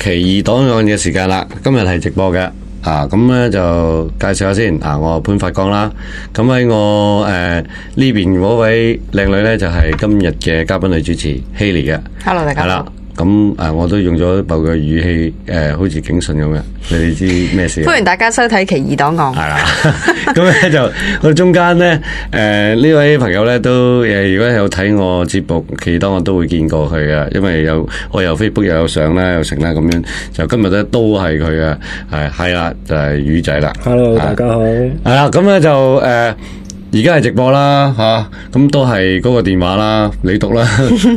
奇異檔案嘅時間啦，今日係直播嘅。咁咧就介紹下先。我潘發光啦。咁喺我呢邊嗰位靚女咧，就係今日嘅嘉賓女主持 Hailey 嘅。 Hello， 大家好。 係啦。咁我都用咗部嘅語氣，好似警訊咁嘅。你哋知咩事？ 歡迎大家收睇《奇異檔案》。 係啦。咁咧就我哋中間咧，呢位朋友咧都如果有睇我節目《奇異檔案》，都會見過佢嘅，因為我有 Facebook 又有相啦，又成啦咁樣。就今日咧都係佢嘅，係啦，就係魚仔啦。 Hello， 大家好。 係啦，咁咧就而家係直播啦，咁都係嗰個電話啦，你讀啦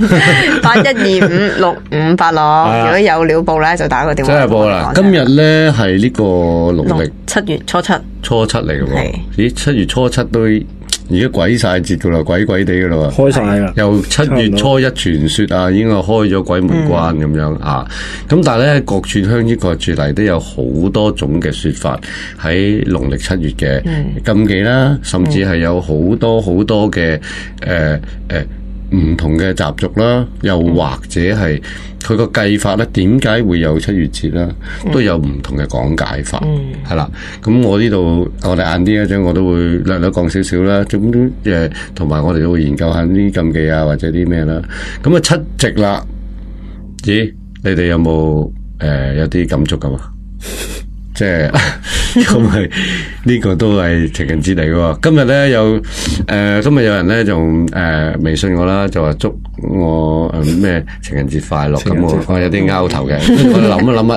，81256586。如果有料報咧，就打個電話。真係報啦！今日咧係呢個農曆 7月初七嚟嘅喎。咦，7月初七都而家鬼晒節噶啦，鬼鬼地噶啦， 開晒啦。 由7月初一傳說已經係開咗鬼門關咁樣啊。咁但係咧，各處鄉於各處嚟都有好多種嘅說法喺農曆7月嘅禁忌啦，甚至係有好多嘅唔同嘅習俗啦，又或者係佢個計法咧，點解會有7月節啦，都有唔同嘅講解法，係啦。咁我呢度我哋晏啲一陣，我都會略略講少少啦。咁同埋我哋都會研究下啲禁忌啊，或者啲咩啦。咁七夕啦，咦？你哋有冇有啲感觸㗎嘛？即係咁係呢個都係情人節嚟嘅。今日咧今日有人咧就微信我啦，就話祝我咩情人節快樂。咁我有啲拗頭嘅，我諗一諗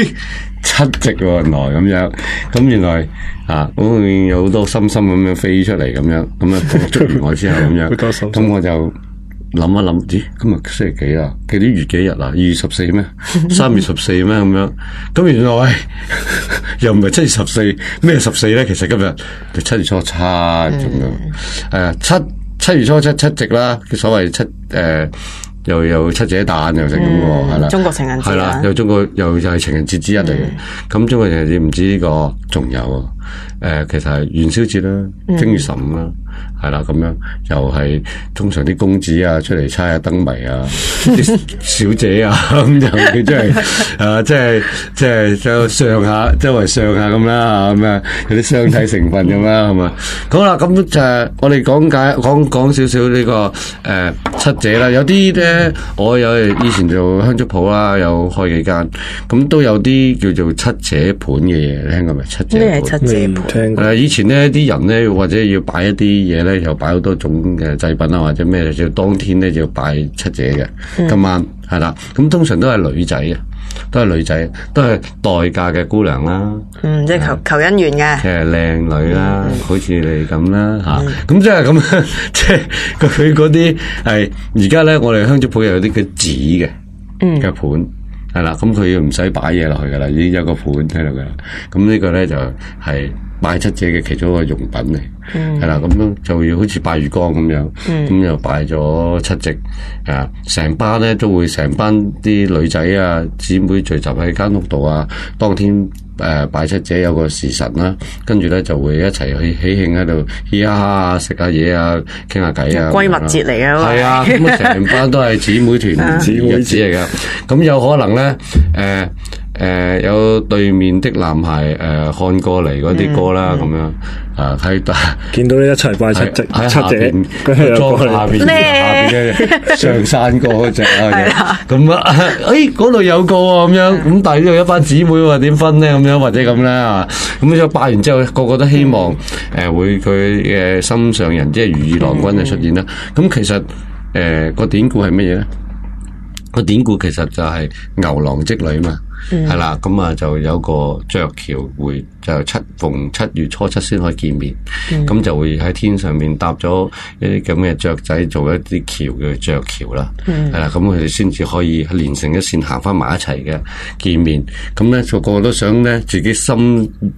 7夕原來咁樣，咁原來咁有好多心心咁樣飛出嚟咁樣，咁祝完我之後咁樣，咁我就諗一諗，咦，今日星期幾啊？幾啲月幾日啊？2月14咩？3月14咩？咁樣，咁原來又唔係7月14，咩14咧？其實今日就7月初7咁樣，7月初7七夕啦，所謂又有七姐誕又成咁喎，係啦， 中國情人節係啦，又係情人節之一嚟嘅。咁中國情人節唔知呢個仲有其實係元宵節啦，正月15啦，係啦，咁樣又係通常啲公子出嚟猜下燈謎啊，啲小姐咁就佢即係就上下周圍上下咁啦，咁有啲相睇成分咁啦，係嘛？好啦，咁就我哋講少少呢個七姐啦，有啲咧。我有以前做香燭鋪啦，有開幾間，咁都有啲叫做七姐盤嘅嘢，聽過未？七姐盤咩係七姐盤？ 以前呢啲人咧，或者要擺一啲嘢咧，又擺好多種嘅祭品啊，或者咩，就當天咧就要拜七姐嘅。今晚係啦，咁通常都係女仔嘅，都係待嫁嘅姑娘啦。 即係求姻緣嘅， 即係靚女啦，好似你咁啦咁即係咁，即係佢嗰啲係而家咧，我哋香燭鋪有啲嘅紙嘅盤係啦，咁佢唔使擺嘢落去噶啦，已經有個盤喺度噶啦。咁呢個咧就係拜七姐嘅其中一個用品嚟，係啦，咁樣就要好似拜月光咁樣，咁又拜咗七夕成班咧都會成班啲女仔姊妹聚集喺間屋度當天拜七姐有個時辰啦，跟住咧就會一齊去喜慶喺度嘻哈哈食下嘢傾下偈閨蜜節嚟嘅， 係啊，咁成班都係姊妹團日子嚟噶，咁有可能咧有對面的男孩看過嚟嗰啲歌啦，咁樣喺見到你一齊拜七夕， 喺下邊下邊嘅上山歌嗰隻咁嗰度有個咁樣，咁但係呢度一班姊妹喎，點分咧？咁樣或者咁啦，咁就拜完之後，個個都希望會佢嘅心上人，即係如意郎君就出現啦。咁其實個典故係乜嘢咧？個典故其實就係牛郎織女嘛。係啦，咁就有個鵲橋會就逢7月初7先可以見面，咁就會喺天上面搭咗一啲咁嘅雀仔做一啲橋嘅鵲橋啦，係啦，咁佢哋先至可以連成一線行翻埋一齊嘅見面，咁咧個個都想咧自己心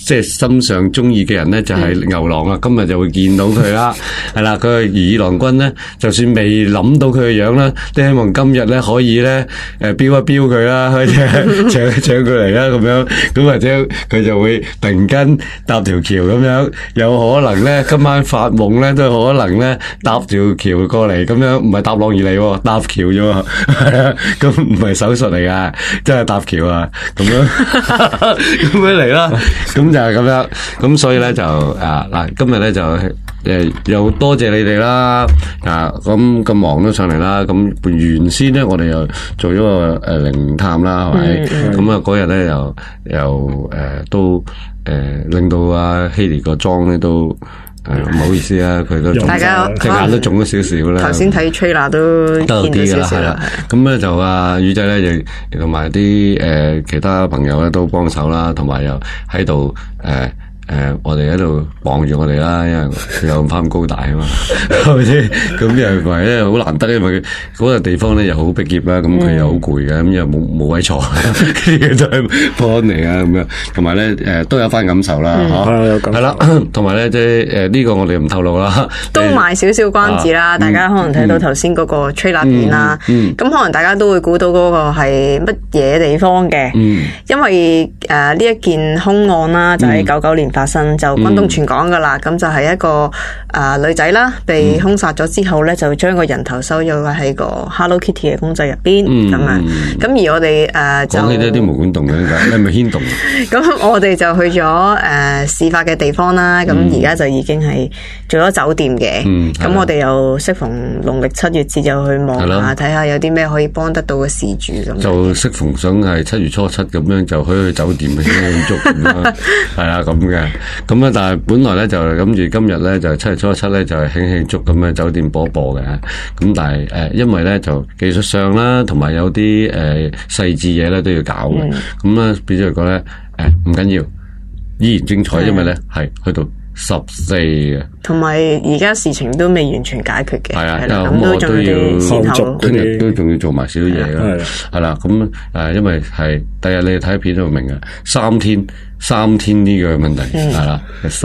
即係心上中意嘅人咧，就係牛郎啊！今日就會見到佢啦，係啦，佢係如意郎君咧，就算未諗到佢嘅樣啦，都希望今日咧可以咧標一標佢啦，搶佢嚟啦咁樣，咁或者佢就會突然間搭條橋咁樣，有可能咧今晚發夢咧都可能咧搭條橋過嚟咁樣，唔係搭浪而嚟，搭橋啫喎，係啊，咁唔係手術嚟噶，真係搭橋啊，咁樣咁樣嚟啦，咁就係咁樣，咁所以咧就嗱，今日咧就又多謝你哋啦，咁忙都上嚟啦，咁原先咧我哋又做咗個靈探啦，係咪？咁啊嗰日咧又都令到阿希尼個妝咧都唔好意思啊，佢都大家隻眼都腫咗少少啦。 頭先睇 trailer 都見到少少啦。 咁咧就宇仔咧亦同埋啲其他朋友咧都幫手啦，同埋又喺度我哋喺度望住我哋啦，因為佢有咁高大啊嘛，係咪先？咁又係咧好難得，因為嗰個地方咧又好逼仄啦，咁佢又好攰嘅，咁又冇位坐，跟住就幫嚟啊咁樣，同埋咧都有翻感受啦，係啦，同埋咧即係呢個我哋唔透露啦， 都賣少少關子啦。大家可能睇到頭先嗰個 trailer 片啦，咁可能大家都會估到嗰個係乜嘢地方嘅，因為呢一件兇案啦，就喺99年發生，就轟動全港噶啦。咁就係一個女仔啦，被兇殺咗之後咧，就將個人頭收咗喺個 Hello Kitty 嘅公仔入邊咁樣。咁而我哋就講起都有啲毛管動嘅，你係咪牽動？ 咁我哋就去咗事發嘅地方啦。咁而家就已經係做咗酒店嘅。咁我哋又適逢農曆7月節，就去望下睇下有啲咩可以幫得到嘅事主咁。就適逢想係7月初7咁樣，就去酒店去慶祝咁樣，係啊咁嘅。咁啊，但係本來咧就諗住今日咧就7月初7咧就係慶祝咁樣酒店播嘅。咁但係因為咧就技術上啦，同埋有啲細緻嘢咧都要搞嘅。咁咧變咗嚟講咧唔緊要，依然精彩，因為咧係去到14嘅。同埋而家事情都未完全解決嘅，係啊，咁我都要善後，聽日都仲要做埋少少嘢啦，係啦，咁因為係第日你睇片都明嘅，3天呢個問題係啦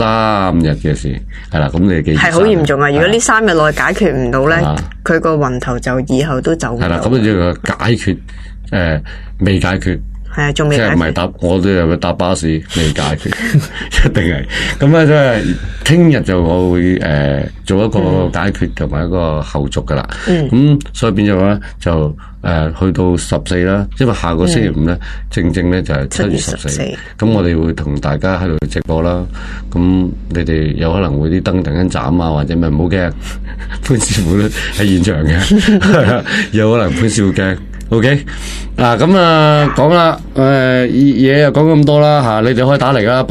，3日嘅事係啦，咁你記住係好嚴重啊！如果呢3日內解決唔到咧，佢個魂頭就以後都走唔到。係啦，咁你要解決未解決。係啊，仲未解決。即係唔係搭，我都有搭巴士未解決，一定係。咁咧即係聽日就我會做一個解決同埋一個後續噶啦。咁所以變咗咧就去到14啦，因為下個星期5咧正咧就係7月14。咁我哋會同大家喺度直播啦。咁你哋有可能會啲燈突然間斬啊，或者咪唔好驚，潘師傅咧喺現場嘅，有可能潘師傅驚。OK， 嗱咁講啦，嘢又講咁多啦吓，你哋可以打嚟啦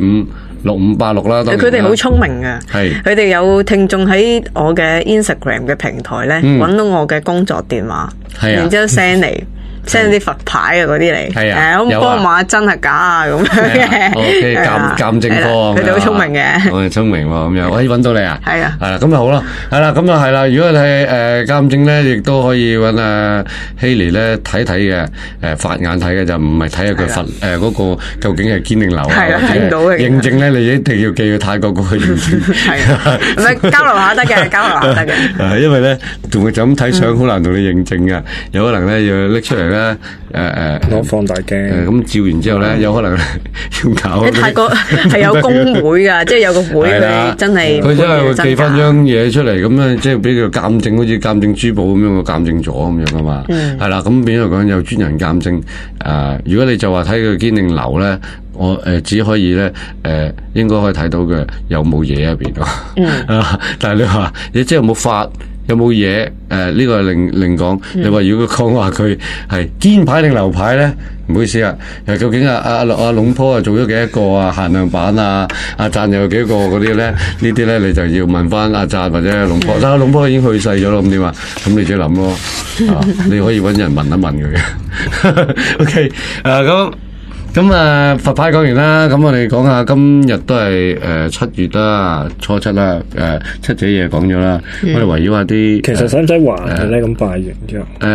，81256586啦。佢哋好聰明啊，係佢哋有聽眾喺我嘅 Instagram 嘅平台咧，搵到我嘅工作電話，然之後 send 嚟。send 啲佛牌啊嗰啲嚟，咁幫我問下真係假啊咁樣嘅。OK， 鑑證科，佢哋好聰明嘅。我哋聰明喎，咁樣可以揾到你啊。係啊，係啦，咁就好啦。係啦，咁就係啦。如果你係鑑證咧，亦都可以揾希尼咧睇嘅，法眼睇嘅就唔係睇下佢佛嗰個究竟係堅定流啊。係啊，睇唔到嘅。認證咧，你一定要寄去泰國嗰個認證。係啊，唔係交流下得嘅，交流下得嘅。因為咧，仲係就咁睇相好難同你認證嘅，有可能咧要拎出嚟。攞放大鏡，咁照完之後咧，有可能要搞。泰國係有公會噶，即係有個會佢真係佢真係會寄翻張嘢出嚟，咁咧即係俾佢鑑證，好似鑑證珠寶咁樣個鑑證咗咁樣噶嘛。係啦，咁變咗講有專人鑑證。如果你就話睇佢堅定流咧，我只可以咧應該可以睇到嘅有冇嘢喺邊度。但係你話你即係有冇法？有冇嘢？呢個係另講。你話如果講話佢係堅牌定流牌咧？唔好意思啊，究竟阿龍坡做咗幾多個啊？限量版啊？阿贊又有幾多個嗰啲咧？呢啲咧你就要問翻阿贊或者阿龍坡。但係龍坡已經去世咗咯，咁點啊？咁你自己諗咯。你可以揾人問一問佢嘅。OK， 咁佛牌講完啦，咁我哋講下今日都係7月啦，初7啦，七姐嘢講咗啦，我哋圍繞下啲。其實使唔使還嘅咧？咁拜完之後。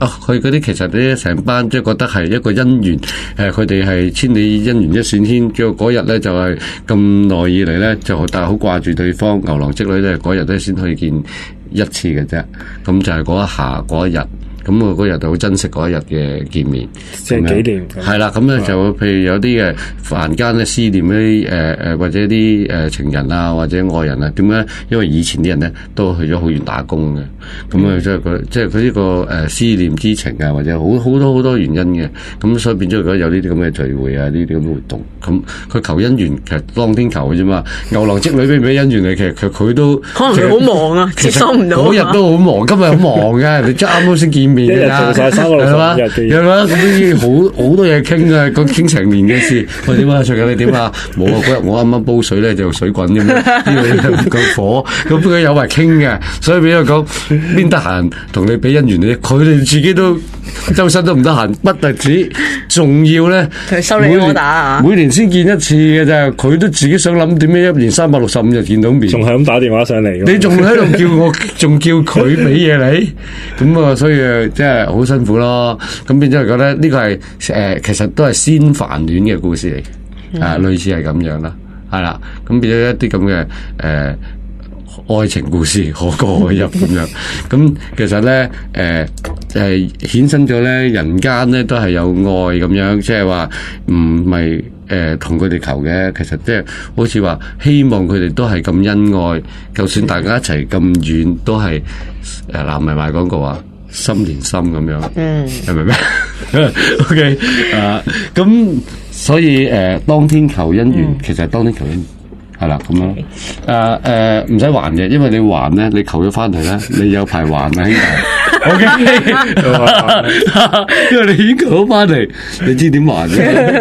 佢嗰啲其實咧成班即係覺得係一個姻緣，佢哋係千里姻緣一線牽，結果嗰日咧就係咁耐以嚟咧就但係好掛住對方，牛郎織女咧嗰日咧先可以見一次嘅啫，咁就係嗰一下嗰一日。咁我嗰日就好珍惜嗰一日嘅見面， 即係紀念。 係啦，咁咧就譬如有啲嘅凡間咧思念啲或者啲情人啊或者愛人啊，點解？因為以前啲人咧都去咗好遠打工嘅，咁啊即係佢呢個思念之情啊，或者好多原因嘅，咁所以變咗如果有呢啲咁嘅聚會啊，呢啲咁嘅活動，咁佢求姻緣其實當天求嘅啫嘛。牛郎織女俾唔俾姻緣你？其實佢都可能佢好忙啊，接收唔到。 嗰日都好忙，今日好忙嘅，你即係啱啱先見。一日做晒365日嘅嘢， 係嘛？咁已經好多嘢傾啊，講傾成年嘅事。喂，點啊？最近你點啊？冇啊！嗰日我啱啱煲水咧，就水滾咁樣，呢個唔夠火。咁佢有埋傾嘅，所以俾佢講邊得閒同你俾姻緣咧，佢哋自己都周身都唔得閒，不特止，仲要咧收你柯打啊！ 每年先見一次嘅啫，佢都自己想諗點樣一年365日見到面， 仲係咁打電話上嚟。 你仲喺度叫我，仲叫佢俾嘢你，咁啊，所以即係好辛苦咯。咁變咗嚟講咧，呢個係其實都係先凡戀嘅故事嚟，類似係咁樣啦，係啦。咁變咗一啲咁嘅愛情故事可歌可泣咁樣。咁其實咧係衍生咗咧，人間咧都係有愛咁樣，即係話唔係同佢哋求嘅。其實即係好似話希望佢哋都係咁恩愛，就算大家一齊咁遠，都係嗱唔係賣廣告啊。心連心咁樣，係咪咩？OK 咁所以當天求姻緣，其實係當天求姻緣，係啦咁樣。唔使還嘅，因為你還咧，你求咗翻嚟咧，你有排還啊，兄弟。OK， 因為你已經求咗翻嚟，你知點還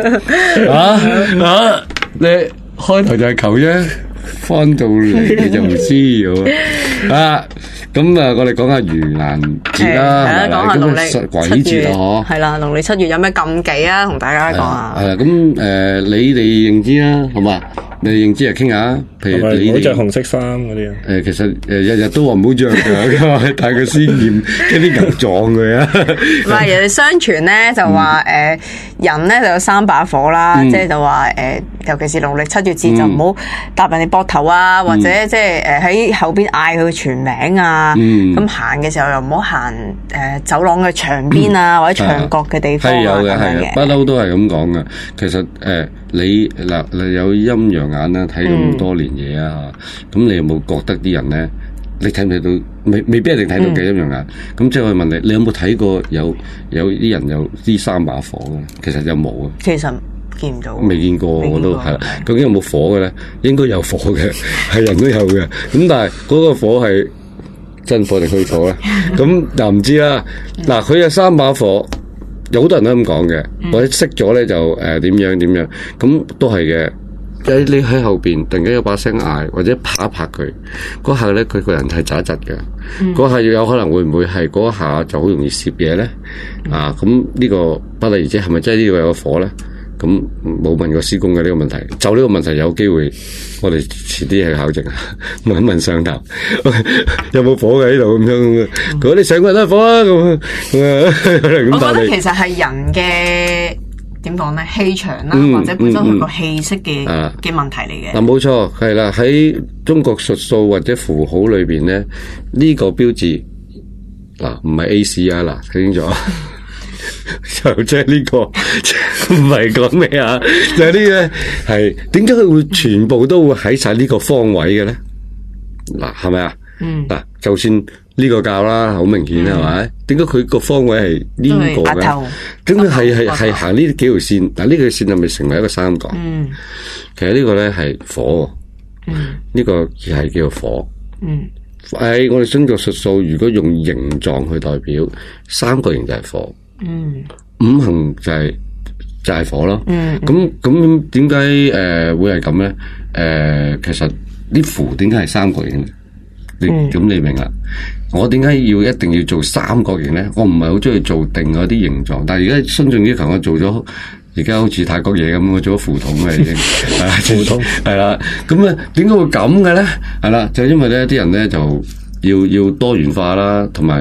嘅？你開頭就係求啫，翻到嚟你就唔知啊。咁我哋講下盂蘭節啦， 講下農曆鬼節啊， 係啦，農曆7月有咩禁忌啊？同大家講下。 係啦，咁你哋認知啦，好嘛？你認知啊，傾下。譬如你唔好着紅色衫嗰啲啊。 其實日日都話唔好着㗎，但係佢鮮豔，一啲人撞佢啊。 唔係，人哋相傳咧就話人咧就有3把火啦，即係就話尤其是農曆7月節就唔好搭人哋膊頭啊，或者即係喺後邊嗌佢嘅全名啊。咁行嘅時候又唔好行走廊嘅牆邊啊，或者牆角嘅地方啊。係有嘅，係嘅， 不嬲都係咁講嘅。其實你有陰陽眼啦，睇咁多年嘢啊，咁你有冇覺得啲人咧？你睇唔睇到？未必一定睇到嘅陰陽眼。咁即係我問你，你有冇睇過有啲人有呢3把火嘅？其實有冇啊？ 其實見唔到， 未見過，我都係。究竟有冇火嘅咧？應該有火嘅，係人都有嘅。咁但係嗰個火係真火定虛火咧？咁又唔知啦。嗱，佢有3把火。有好多人都咁講嘅，或者熄咗咧就點樣，咁都係嘅。你喺後邊突然間有把聲嗌，或者拍一拍佢，嗰下咧佢個人係窒一窒嘅。嗰下有可能會唔會係嗰下就好容易攝嘢咧？咁呢個不例而知係咪真係呢度有個火咧？咁冇問過師公嘅呢個問題，就呢個問題有機會，我哋遲啲去考證，問一問上頭有冇火嘅呢度咁樣。如果你成個人都係火啊咁， 我覺得其實係人嘅點講咧，氣場啦，或者本身佢個氣息嘅問題嚟嘅。 冇錯，係啦，喺中國術數或者符號裏邊咧，呢個標誌唔係 A.C. 啊，睇清楚。就即係呢個唔係講咩啊？就係呢個係點解佢會全部都會喺晒呢個方位嘅咧？係咪啊？就算呢個教啦，好明顯係咪？點解佢個方位係呢個嘅？點解係行呢幾條線？呢條線係咪成為一個三角？其實呢個咧係火，呢個係叫做火。我哋中國術數，如果用形狀去代表，三角形就係火。五行就係火咯。咁點解會係咁咧？其實啲符點解係三角形？咁你明啦。我點解一定要做三角形咧？我唔係好中意做定嗰啲形狀，但係而家孫仲要求我做咗，而家好似泰國嘢咁，我做咗符筒嘅已經。符筒係啦。咁啊，點解會咁嘅咧？係啦，就因為咧啲人咧就要多元化啦，同埋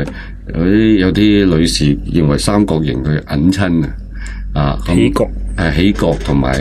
有啲女士認為三角形佢揞親啊， 起角起角同埋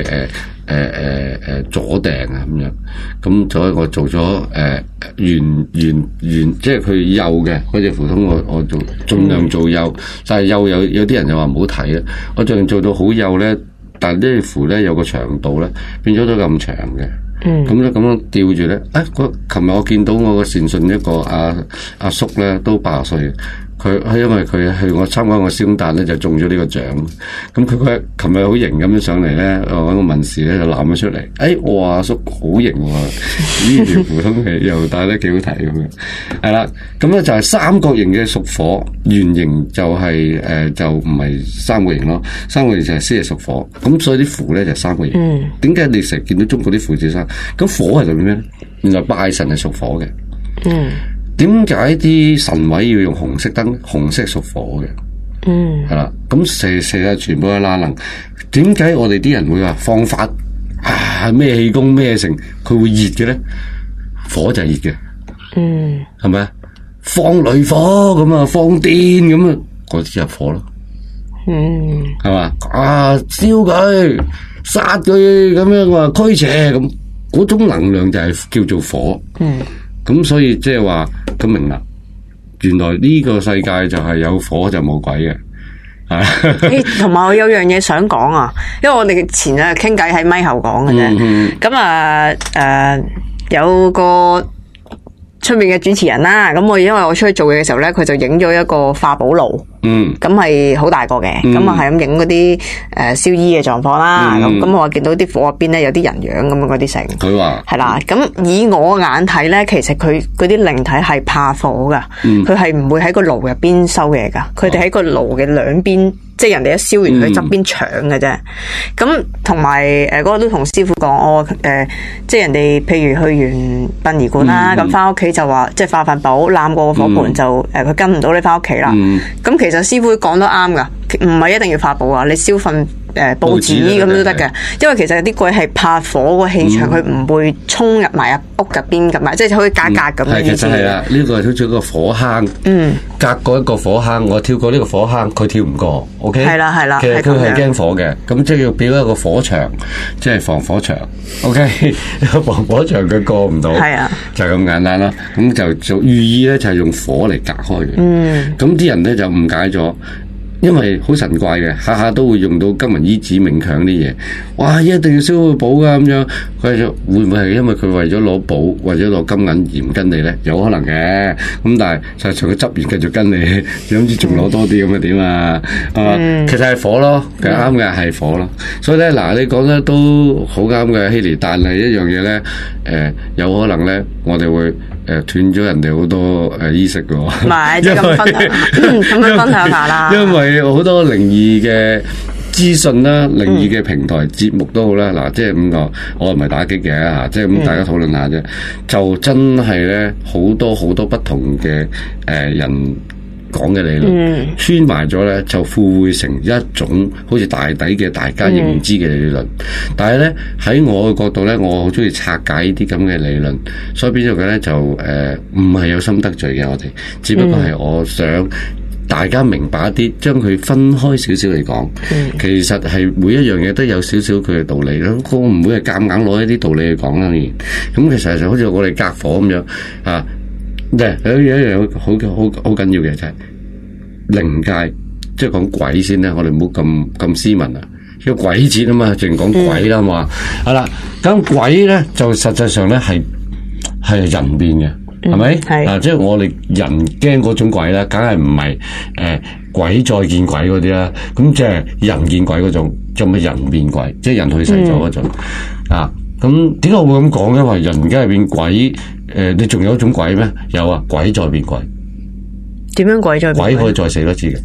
左訂啊咁樣，咁所以我做咗圓，即係佢幼嘅嗰隻符通，我做盡量做幼，但係幼有啲人又話唔好睇啊，我盡量做到好幼咧，但係呢符咧有個長度咧變咗都咁長嘅。咁咧咁樣吊住咧，琴日我見到我個善信一個阿叔咧都80歲，佢因為佢去我參加我師公誕咧就中咗呢個獎，咁佢琴日好型咁樣上嚟咧，揾個文士咧就攬咗出嚟，我話阿叔好型喎，呢條符通係又戴得幾好睇咁樣，係啦，咁咧就係三角形嘅屬火，圓形就係就唔係三角形咯，三角形就係先係屬火，咁所以啲符咧就係三角形。點解你成日見到中國啲符字生？咁火係代表咩咧？原來拜神係屬火嘅。點解啲神位要用紅色燈？紅色屬火嘅，係啦。咁射啊，全部都拉能。點解我哋啲人會話放法咩氣功咩成，佢會熱嘅咧？火就係熱嘅，係咪啊？放雷火咁啊，放電咁啊，嗰啲就火咯，係嘛？燒佢，殺佢咁樣話驅邪咁，嗰種能量就係叫做火。咁所以即係話咁明啦，原來呢個世界就係有火就冇鬼嘅， 同埋我有樣嘢想講啊，因為我哋前日傾偈喺咪後講嘅啫。咁有個出面嘅主持人啦，咁因為我出去做嘢嘅時候咧，佢就影咗一個化寶爐，咁係好大個嘅，咁啊係咁影嗰啲燒衣嘅狀況啦，咁我見到啲火入邊咧有啲人樣咁樣嗰啲成，佢話係啦，咁以我眼睇咧，其實佢嗰啲靈體係怕火噶，佢係唔會喺個爐入邊收嘢噶，佢哋喺個爐嘅兩邊。即係人哋一燒完佢側邊搶嘅啫，咁同埋嗰個都同師傅講，即係人哋譬如去完殯儀館啦，咁翻屋企就話即係化份寶攬過個火盆就佢跟唔到你翻屋企啦。咁其實師傅講得啱噶，唔係一定要化寶啊，你燒份報紙咁都得嘅，因為其實啲鬼係怕火個氣場，佢唔會衝入埋屋入邊咁啊，即係好似格格咁嘅意思。 係啦，呢個係好似一個火坑，隔過一個火坑，我跳過呢個火坑，佢跳唔過。OK，係啦，其實佢係驚火嘅，咁即係要表一個火牆，即係防火牆。OK， 防火牆佢過唔到，係啊，就係咁簡單啦。咁就做寓意咧，就係用火嚟隔開嘅。咁啲人咧就誤解咗。因為好神怪嘅，下下都會用到金銀衣紙冥鏹啲嘢，哇！一定要燒個寶噶咁樣，佢就會唔會係因為佢為咗攞寶，或者攞金銀鹽跟你咧？有可能嘅，咁但係實際上佢執完繼續跟你，你諗住仲攞多啲咁啊點啊？其實係火咯，其實啱嘅係火咯。所以咧嗱，你講得都好啱嘅，希利，但係一樣嘢咧，有可能咧，我哋會斷咗人哋好多衣食嘅喎。唔係，即係咁分享，咁樣分享下啦。因為好多靈異嘅資訊啦，靈異嘅平台節目都好啦，嗱，即係咁個，我唔係打擊嘅吓，即係咁大家討論下啫。就真係咧，好多不同嘅人講嘅理論，穿埋咗咧，就附會成一種好似大底嘅大家認知嘅理論。但係咧喺我嘅角度咧，我好中意拆解呢啲咁嘅理論，所以變咗嘅咧就唔係有心得罪嘅我哋，只不過係我想。大家明白一啲，將佢分開少少嚟講，其實係每一樣嘢都有少少佢嘅道理咯。我唔會係夾硬攞一啲道理去講啦。咁其實就好似我哋隔火咁樣啊，有一樣好緊要嘅就係靈界，即係講鬼先啦。我哋唔好咁斯文啊，因為鬼節啊嘛，淨講鬼啦嘛。係啦，咁鬼咧就實際上咧係人變嘅。係咪？即係我哋人驚嗰種鬼咧，梗係唔係鬼再見鬼嗰啲啦。咁即係人見鬼嗰種，就咪人變鬼，即係人去世咗嗰種。咁點解我會咁講？因為人梗係變鬼，你仲有一種鬼咩？有啊，鬼再變鬼。 點樣鬼再變鬼？ 鬼可以再死多次嘅。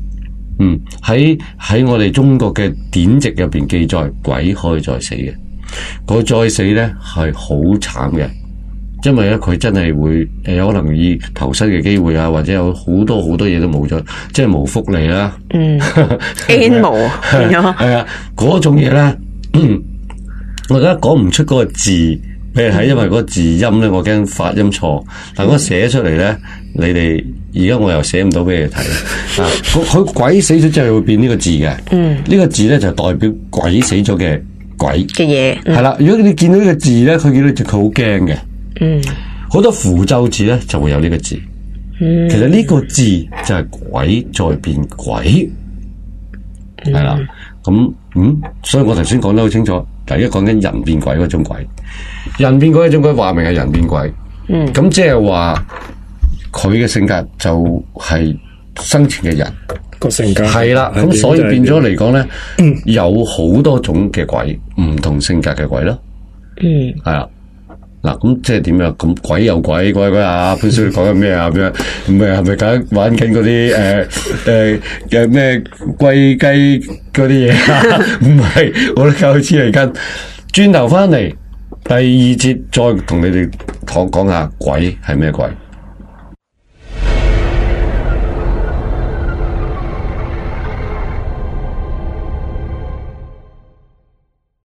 喺我哋中國嘅典籍入邊記載，鬼可以再死嘅。個再死咧係好慘嘅。因為咧，佢真係會有可能以投身嘅機會啊，或者有好多嘢都冇咗，即係冇福利啦。 N 無係啊，嗰種嘢咧，我而家講唔出嗰個字俾你睇，因為嗰個字音咧，我驚發音錯。但我寫出嚟咧，你哋而家我又寫唔到俾你睇。啊，佢鬼死咗之後會變呢個字嘅。呢個字咧就代表鬼死咗嘅鬼嘅嘢。 係啦，如果你見到呢個字咧，佢見到佢好驚嘅。好多符咒字咧就會有呢個字。其實呢個字就係鬼再變鬼。係啦，所以我頭先講得好清楚。第一講緊人變鬼嗰種鬼，人變鬼嗰種鬼話明係人變鬼，咁即係話佢嘅性格就係生前嘅人個性格係啦，咁所以變咗嚟講咧，有好多種嘅鬼，唔同性格嘅鬼咯，係啦。嗱，咁即係點樣？咁鬼有鬼，鬼啊！潘少你講緊咩啊？咁樣唔係係咪緊玩緊嗰啲嘅咩龜雞嗰啲嘢啊？唔係，我都夠黐嚟緊。轉頭翻嚟第二節再同你哋講下鬼係咩鬼。